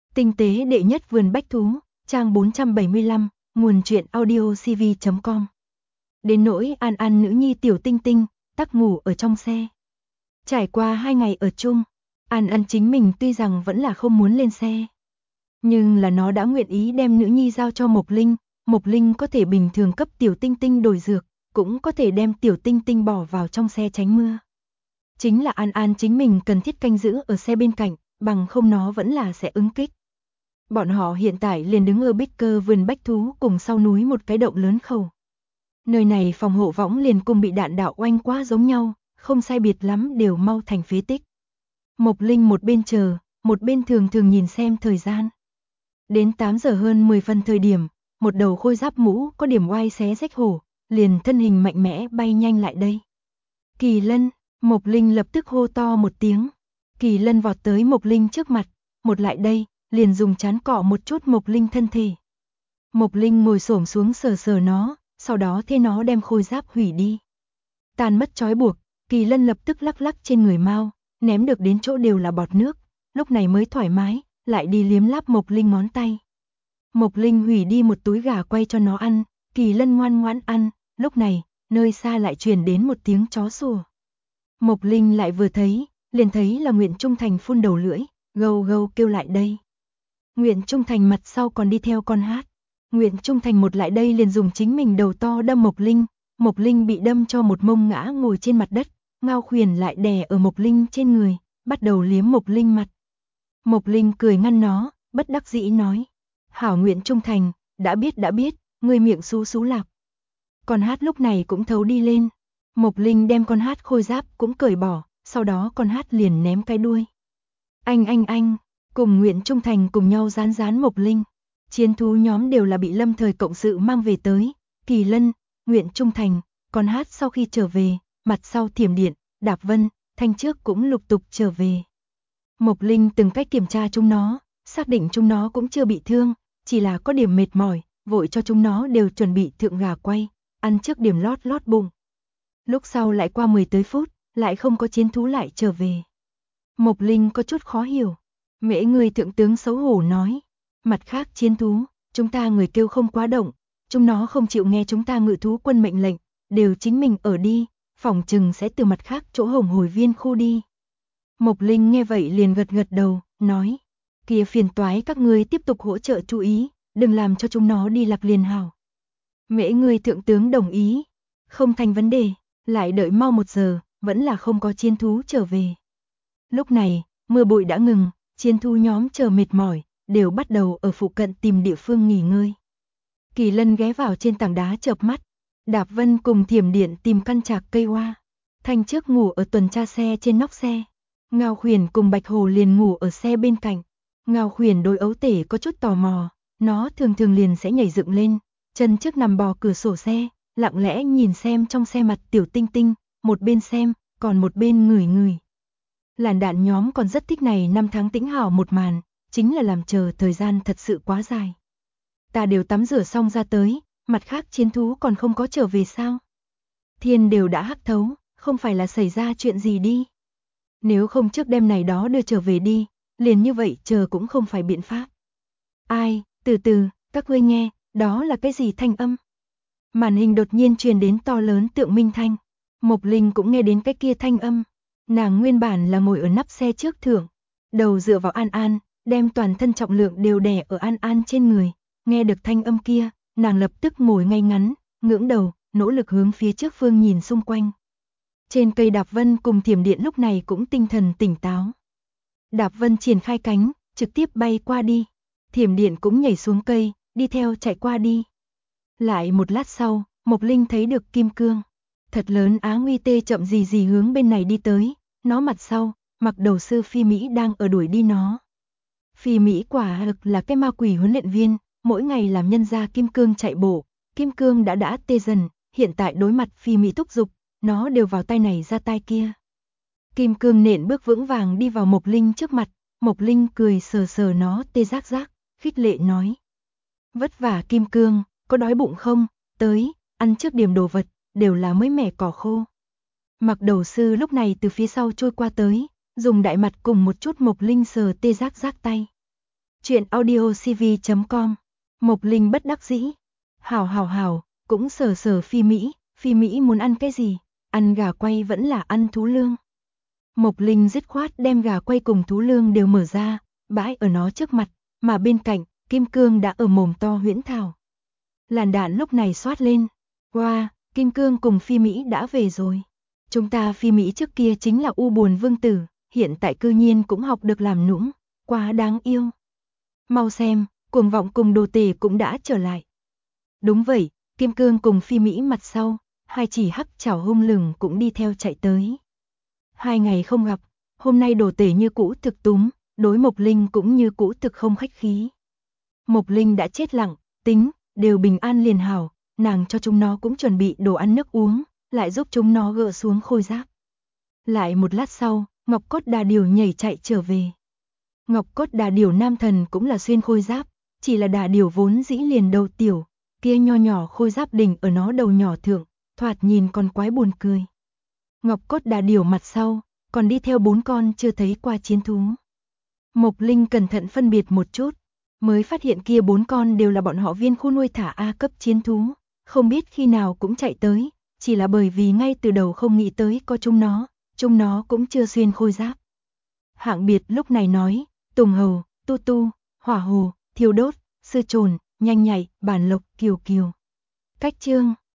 Tinh tế đệ nhất vườn bách thú, trang 475, nguồn truyện audiocv.com. Đến nỗi An An nữ nhi tiểu Tinh Tinh, tắc ngủ ở trong xe. Trải qua 2 ngày ở chung, An An chính mình tuy rằng vẫn là không muốn lên xe. Nhưng là nó đã nguyện ý đem nữ nhi giao cho Mộc Linh có thể bình thường cấp tiểu Tinh Tinh đổi dược, cũng có thể đem tiểu Tinh Tinh bỏ vào trong xe tránh mưa. Chính là An An chính mình cần thiết canh giữ ở xe bên cạnh, bằng không nó vẫn là sẽ ứng kích. Bọn họ hiện tại liền đứng ở bích cơ vườn bách thú cùng sau núi một cái động lớn khẩu. Nơi này phòng hộ võng liền cùng bị đạn đạo oanh quá giống nhau, không sai biệt lắm đều mau thành phế tích. Mộc Linh một bên chờ, một bên thường nhìn xem thời gian. Đến 8 giờ hơn 10 phân thời điểm, một đầu khôi giáp mũ có điểm oai xé rách hổ, liền thân hình mạnh mẽ bay nhanh lại đây. Kỳ Lân, Mộc Linh lập tức hô to một tiếng. Kỳ Lân vọt tới Mộc Linh trước mặt, một lại đây, liền dùng trán cọ một chút Mộc Linh thân thể. Mộc Linh ngồi xổm xuống sờ nó, sau đó thế nó đem khôi giáp hủy đi. Tàn mất trói buộc, Kỳ Lân lập tức lắc trên người Mao, ném được đến chỗ đều là bọt nước, lúc này mới thoải mái, lại đi liếm láp Mộc Linh ngón tay. Mộc Linh hủy đi một túi gà quay cho nó ăn, Kỳ Lân ngoan ngoãn ăn, lúc này, nơi xa lại truyền đến một tiếng chó sủa. Mộc Linh lại vừa thấy, liền thấy là Nguyễn Trung Thành phun đầu lưỡi, gâu gâu kêu lại đây. Nguyễn Trung Thành mặt sau còn đi theo con hát. Nguyễn Trung Thành một lại đây liền dùng chính mình đầu to đâm Mộc Linh bị đâm cho một mông ngã ngồi trên mặt đất, Ngao Khuyển lại đè ở Mộc Linh trên người, bắt đầu liếm Mộc Linh mặt. Mộc Linh cười ngăn nó, bất đắc dĩ nói: "Hảo Nguyễn Trung Thành, đã biết, ngươi miệng xú lạc." Con hát lúc này cũng thấu đi lên. Mộc Linh đem con hát khôi giáp cũng cởi bỏ, sau đó con hát liền ném cái đuôi. Anh, cùng Nguyễn Trung Thành cùng nhau dán Mộc Linh. Chiến thú nhóm đều là bị lâm thời cộng sự mang về tới. Kỳ Lân, Nguyễn Trung Thành, con hát sau khi trở về, mặt sau Thiểm Điện, Đạp Vân, Thanh trước cũng lục tục trở về. Mộc Linh từng cách kiểm tra chúng nó, xác định chúng nó cũng chưa bị thương, chỉ là có điểm mệt mỏi, vội cho chúng nó đều chuẩn bị thượng gà quay, ăn trước điểm lót bụng. Lúc sau lại qua 10 tới phút, lại không có chiến thú lại trở về. Mộc Linh có chút khó hiểu. Mễ người thượng tướng xấu hổ nói: "Mặt khác chiến thú, chúng ta người kêu không quá động, chúng nó không chịu nghe chúng ta ngự thú quân mệnh lệnh, đều chính mình ở đi, phỏng chừng sẽ từ mặt khác chỗ Hồng Hồi Viên khu đi." Mộc Linh nghe vậy liền gật đầu, nói: "Kia phiền toái các ngươi tiếp tục hỗ trợ chú ý, đừng làm cho chúng nó đi lạc liền hảo." Mễ người thượng tướng đồng ý: "Không thành vấn đề." Lại đợi mau 1 giờ, vẫn là không có chiến thú trở về. Lúc này, mưa bụi đã ngừng, chiến thú nhóm chờ mệt mỏi, đều bắt đầu ở phụ cận tìm địa phương nghỉ ngơi. Kỳ Lân ghé vào trên tảng đá chợp mắt, Đạp Vân cùng Thiểm Điện tìm căn trạc cây hoa. Thanh trước ngủ ở tuần tra xe trên nóc xe. Ngao Khuyển cùng Bạch Hồ liền ngủ ở xe bên cạnh. Ngao Khuyển đối ấu tể có chút tò mò, nó thường liền sẽ nhảy dựng lên, chân trước nằm bò cửa sổ xe, lặng lẽ nhìn xem trong xe mặt tiểu Tinh Tinh, một bên xem, còn một bên ngửi. Làn đạn nhóm còn rất thích này 5 tháng tĩnh hảo một màn, chính là làm chờ thời gian thật sự quá dài. Ta đều tắm rửa xong ra tới, mặt khác chiến thú còn không có trở về sao? Thiên đều đã hắc thấu, không phải là xảy ra chuyện gì đi. Nếu không trước đêm này đó đưa trở về đi, liền như vậy chờ cũng không phải biện pháp. Ai, từ từ, các ngươi nghe, đó là cái gì thanh âm? Màn hình đột nhiên truyền đến to lớn tượng minh thanh. Mộc Linh cũng nghe đến cái kia thanh âm. Nàng nguyên bản là ngồi ở nắp xe trước thượng, đầu dựa vào An An, đem toàn thân trọng lượng đều đè ở An An trên người. Nghe được thanh âm kia, nàng lập tức ngồi ngay ngắn, ngưỡng đầu, nỗ lực hướng phía trước phương nhìn xung quanh. Trên cây Đạp Vân cùng Thiểm Điện lúc này cũng tinh thần tỉnh táo. Đạp Vân triển khai cánh, trực tiếp bay qua đi. Thiểm Điện cũng nhảy xuống cây, đi theo chạy qua đi. Lại một lát sau, Mộc Linh thấy được Kim Cương. Thật lớn Á Nguy Tê chậm gì hướng bên này đi tới, nó mặt sau, Mặc Đầu sư Phi Mỹ đang ở đuổi đi nó. Phi Mỹ quả thực là cái ma quỷ huấn luyện viên, mỗi ngày làm nhân gia Kim Cương chạy bộ, Kim Cương đã tê dần, hiện tại đối mặt Phi Mỹ thúc giục, nó đều vào tay này ra tay kia. Kim Cương nện bước vững vàng đi vào Mộc Linh trước mặt, Mộc Linh cười sờ nó tê rác, khích lệ nói: "Vất vả Kim Cương, có đói bụng không? Tới, ăn trước điểm đồ vật, đều là mới mẻ cỏ khô." Mặc Đầu sư lúc này từ phía sau trôi qua tới, dùng đại mặt cùng một chút Mộc Linh sờ tê rác tay. Chuyện audiocv.com. Mộc Linh bất đắc dĩ. Hảo, cũng sờ Phi Mỹ muốn ăn cái gì? Ăn gà quay vẫn là ăn thú lương? Mộc Linh dứt khoát đem gà quay cùng thú lương đều mở ra, bãi ở nó trước mặt, mà bên cạnh, Kim Cương đã ở mồm to huyễn thảo. Làn đạn lúc này xoát lên. Wow, Kim Cương cùng Phi Mỹ đã về rồi. Chúng ta Phi Mỹ trước kia chính là u buồn vương tử, hiện tại cư nhiên cũng học được làm nũng, quá đáng yêu. Mau xem, Cuồng Vọng cùng Đồ Tể cũng đã trở lại. Đúng vậy, Kim Cương cùng Phi Mỹ mặt sau, hai chỉ hắc chảo hung lừng cũng đi theo chạy tới. 2 ngày không gặp, hôm nay Đồ Tể như cũ thực túm, đối Mộc Linh cũng như cũ thực không khách khí. Mộc Linh đã chết lặng, tính, đều bình an liền hảo, nàng cho chúng nó cũng chuẩn bị đồ ăn nước uống, lại giúp chúng nó gỡ xuống khôi giáp. Lại một lát sau, Ngọc Cốt Đà Điểu nhảy chạy trở về. Ngọc Cốt Đà Điểu nam thần cũng là xuyên khôi giáp, chỉ là Đà Điểu vốn dĩ liền đầu tiểu, kia nho nhỏ khôi giáp đỉnh ở nó đầu nhỏ thượng, thoạt nhìn còn quái buồn cười. Ngọc Cốt Đà Điểu mặt sau, còn đi theo 4 con chưa thấy qua chiến thú. Mộc Linh cẩn thận phân biệt một chút, mới phát hiện kia 4 con đều là bọn họ Viên khu nuôi thả A cấp chiến thú, không biết khi nào cũng chạy tới, chỉ là bởi vì ngay từ đầu không nghĩ tới có chúng nó cũng chưa xuyên khôi giáp. Hạng Biệt lúc này nói, Tùng Hầu, Tu Tu, Hỏa Hồ, Thiêu Đốt, Sư Trồn, Nhanh Nhạy, Bản Lộc, Kiều Kiều. Cách chương